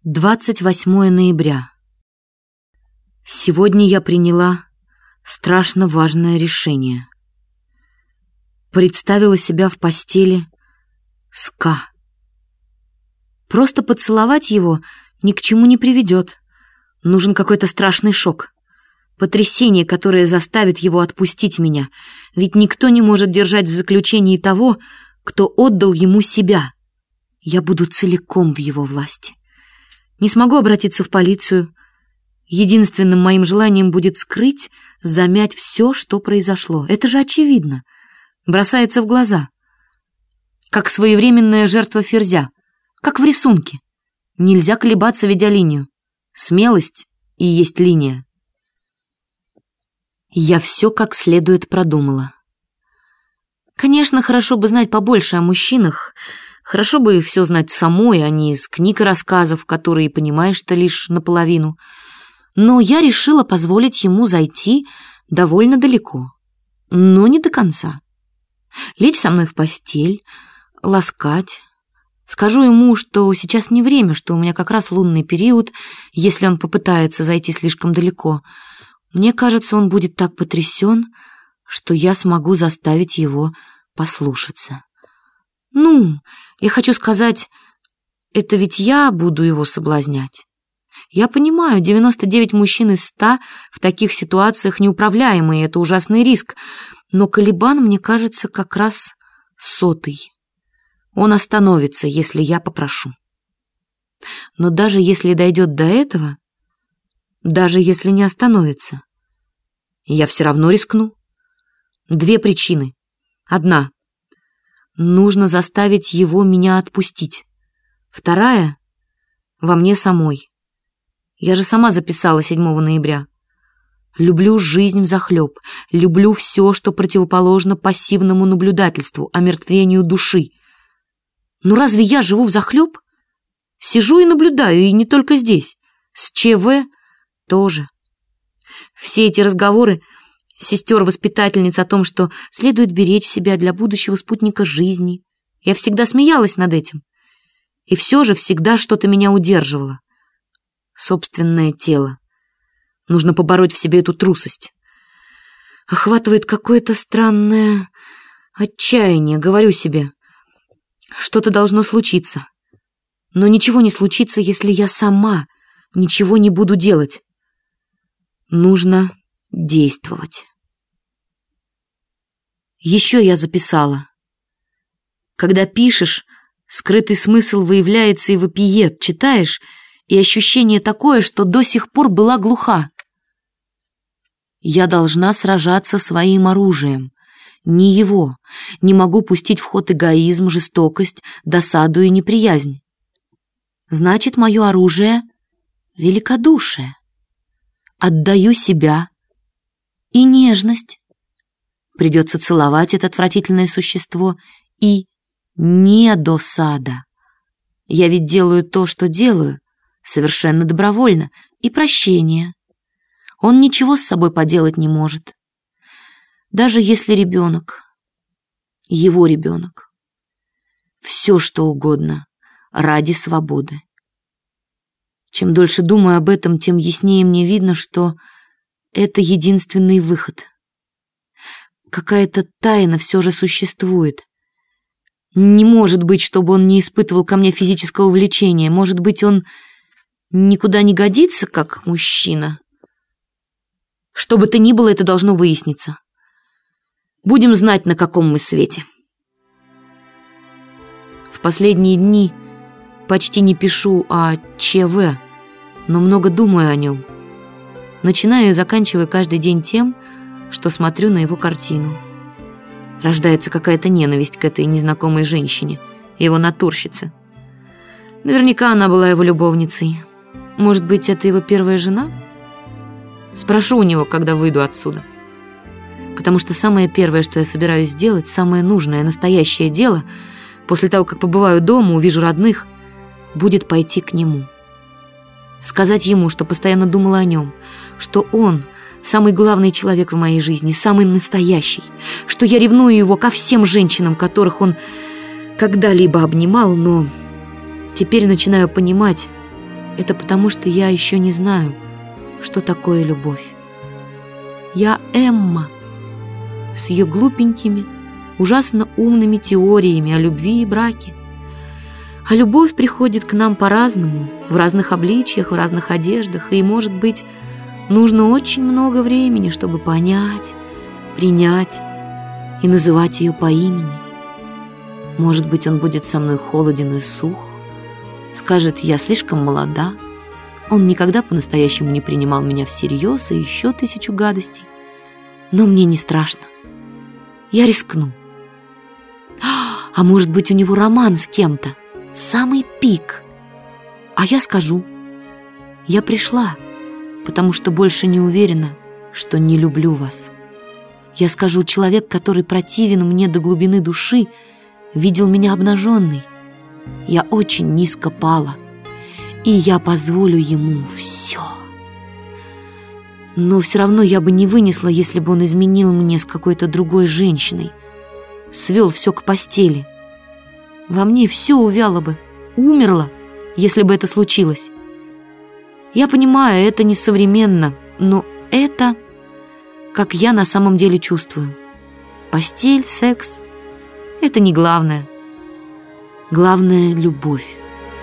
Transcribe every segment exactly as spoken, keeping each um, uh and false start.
двадцать восьмое ноября. Сегодня я приняла страшно важное решение. Представила себя в постели с К. Просто поцеловать его ни к чему не приведет. Нужен какой-то страшный шок. Потрясение, которое заставит его отпустить меня. Ведь никто не может держать в заключении того, кто отдал ему себя. Я буду целиком в его власти. Не смогу обратиться в полицию. Единственным моим желанием будет скрыть, замять все, что произошло. Это же очевидно. Бросается в глаза. Как своевременная жертва ферзя. Как в рисунке. Нельзя колебаться, ведя линию. Смелость и есть линия. Я все как следует продумала. Конечно, хорошо бы знать побольше о мужчинах. Хорошо бы все знать самой, а не из книг и рассказов, которые понимаешь-то лишь наполовину. Но я решила позволить ему зайти довольно далеко, но не до конца. Лечь со мной в постель, ласкать. Скажу ему, что сейчас не время, что у меня как раз лунный период, если он попытается зайти слишком далеко. Мне кажется, он будет так потрясен, что я смогу заставить его послушаться. Ну, я хочу сказать, это ведь я буду его соблазнять. Я понимаю, девяносто девять мужчин из ста в таких ситуациях неуправляемые, это ужасный риск, но Калибан, мне кажется, как раз сотый. Он остановится, если я попрошу. Но даже если дойдет до этого, даже если не остановится, я все равно рискну. Две причины. Одна. Нужно заставить его меня отпустить. Вторая — во мне самой. Я же сама записала седьмого ноября. Люблю жизнь взахлеб, люблю все, что противоположно пассивному наблюдательству, омертвению души. Но разве я живу взахлеб? Сижу и наблюдаю, и не только здесь. С ЧВ тоже. Все эти разговоры сестер-воспитательниц о том, что следует беречь себя для будущего спутника жизни. Я всегда смеялась над этим. И все же всегда что-то меня удерживало. Собственное тело. Нужно побороть в себе эту трусость. Охватывает какое-то странное отчаяние, говорю себе. Что-то должно случиться. Но ничего не случится, если я сама ничего не буду делать. Нужно действовать. Еще я записала. Когда пишешь, скрытый смысл выявляется и вопиет. Читаешь, и ощущение такое, что до сих пор была глуха. Я должна сражаться своим оружием. Не его. Не могу пустить в ход эгоизм, жестокость, досаду и неприязнь. Значит, мое оружие — великодушие. Отдаю себя и нежность. Придется целовать это отвратительное существо и не досада. Я ведь делаю то, что делаю, совершенно добровольно, и прощение. Он ничего с собой поделать не может. Даже если ребенок, его ребенок. Все, что угодно, ради свободы. Чем дольше думаю об этом, тем яснее мне видно, что это единственный выход. Какая-то тайна все же существует. Не может быть, чтобы он не испытывал ко мне физического влечения. Может быть, он никуда не годится, как мужчина. Что бы то ни было, это должно выясниться. Будем знать, на каком мы свете. В последние дни почти не пишу о ЧВ, но много думаю о нем. Начинаю и заканчиваю каждый день тем, что смотрю на его картину. Рождается какая-то ненависть к этой незнакомой женщине, его натурщице. Наверняка она была его любовницей. Может быть, это его первая жена? Спрошу у него, когда выйду отсюда. Потому что самое первое, что я собираюсь сделать, самое нужное, настоящее дело, после того, как побываю дома, увижу родных, будет пойти к нему. Сказать ему, что постоянно думала о нем, что он самый главный человек в моей жизни, самый настоящий, что я ревную его ко всем женщинам, которых он когда-либо обнимал, но теперь начинаю понимать, это потому, что я еще не знаю, что такое любовь. Я Эмма с ее глупенькими, ужасно умными теориями о любви и браке. А любовь приходит к нам по-разному, в разных обличьях, в разных одеждах, и, может быть, нужно очень много времени, чтобы понять, принять и называть ее по имени. Может быть, он будет со мной холоден и сух, скажет, я слишком молода. Он никогда по-настоящему не принимал меня всерьез и еще тысячу гадостей. Но мне не страшно. Я рискну. А может быть, у него роман с кем-то, самый пик. А я скажу, я пришла, потому что больше не уверена, что не люблю вас. Я скажу, человек, который противен мне до глубины души, видел меня обнаженной. Я очень низко пала, и я позволю ему все. Но все равно я бы не вынесла, если бы он изменил мне с какой-то другой женщиной, свел все к постели. Во мне все увяло бы, умерло, если бы это случилось. Я понимаю, это несовременно, но это, как я на самом деле чувствую. Постель, секс — это не главное. Главное — любовь.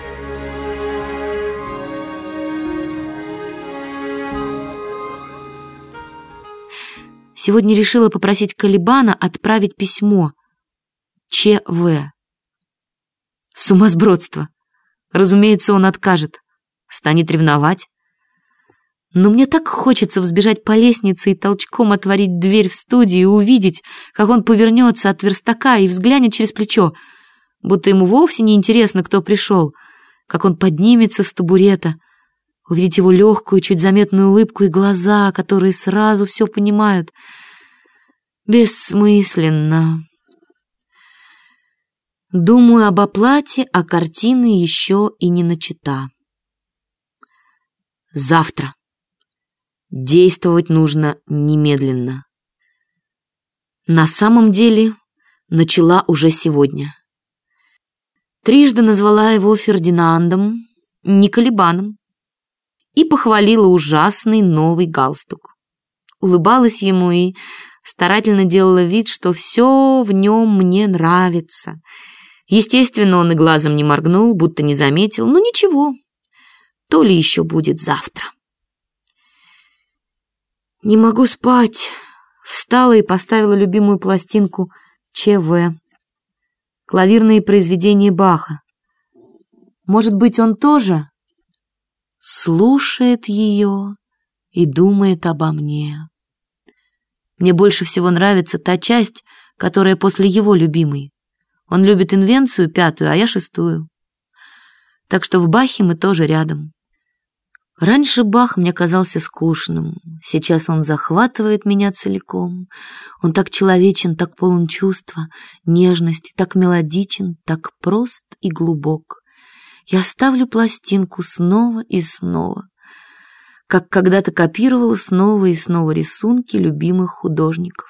Сегодня решила попросить Калибана отправить письмо. ЧВ. Сумасбродство. Разумеется, он откажет. Станет ревновать. Но мне так хочется взбежать по лестнице и толчком отворить дверь в студию и увидеть, как он повернется от верстака и взглянет через плечо, будто ему вовсе не интересно, кто пришел, как он поднимется с табурета, увидеть его легкую, чуть заметную улыбку и глаза, которые сразу все понимают. Бессмысленно. Думаю об оплате, а картины еще и не начата. Завтра. Действовать нужно немедленно. На самом деле, начала уже сегодня. Трижды назвала его Фердинандом, не Калибаном, и похвалила ужасный новый галстук. Улыбалась ему и старательно делала вид, что все в нем мне нравится. Естественно, он и глазом не моргнул, будто не заметил. Ну ничего, то ли еще будет завтра. Не могу спать. Встала и поставила любимую пластинку ЧВ. Клавирные произведения Баха. Может быть, он тоже слушает ее и думает обо мне. Мне больше всего нравится та часть, которая после его любимой. Он любит инвенцию пятую, а я шестую. Так что в Бахе мы тоже рядом. Раньше Бах мне казался скучным. Сейчас он захватывает меня целиком. Он так человечен, так полон чувства, нежности, так мелодичен, так прост и глубок. Я ставлю пластинку снова и снова, как когда-то копировала снова и снова рисунки любимых художников.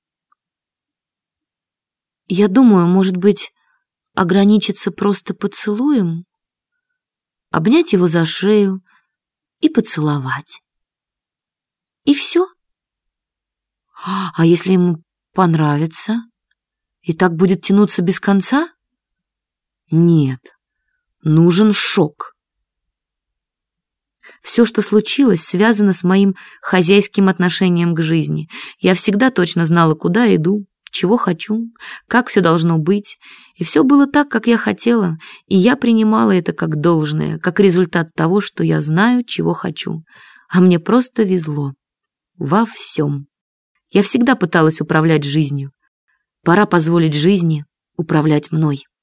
Я думаю, может быть, ограничиться просто поцелуем, обнять его за шею и поцеловать. И все. А если ему понравится, и так будет тянуться без конца? Нет, нужен шок. Все, что случилось, связано с моим хозяйским отношением к жизни. Я всегда точно знала, куда иду, чего хочу, как все должно быть. И все было так, как я хотела, и я принимала это как должное, как результат того, что я знаю, чего хочу. А мне просто везло. Во всем. Я всегда пыталась управлять жизнью. Пора позволить жизни управлять мной.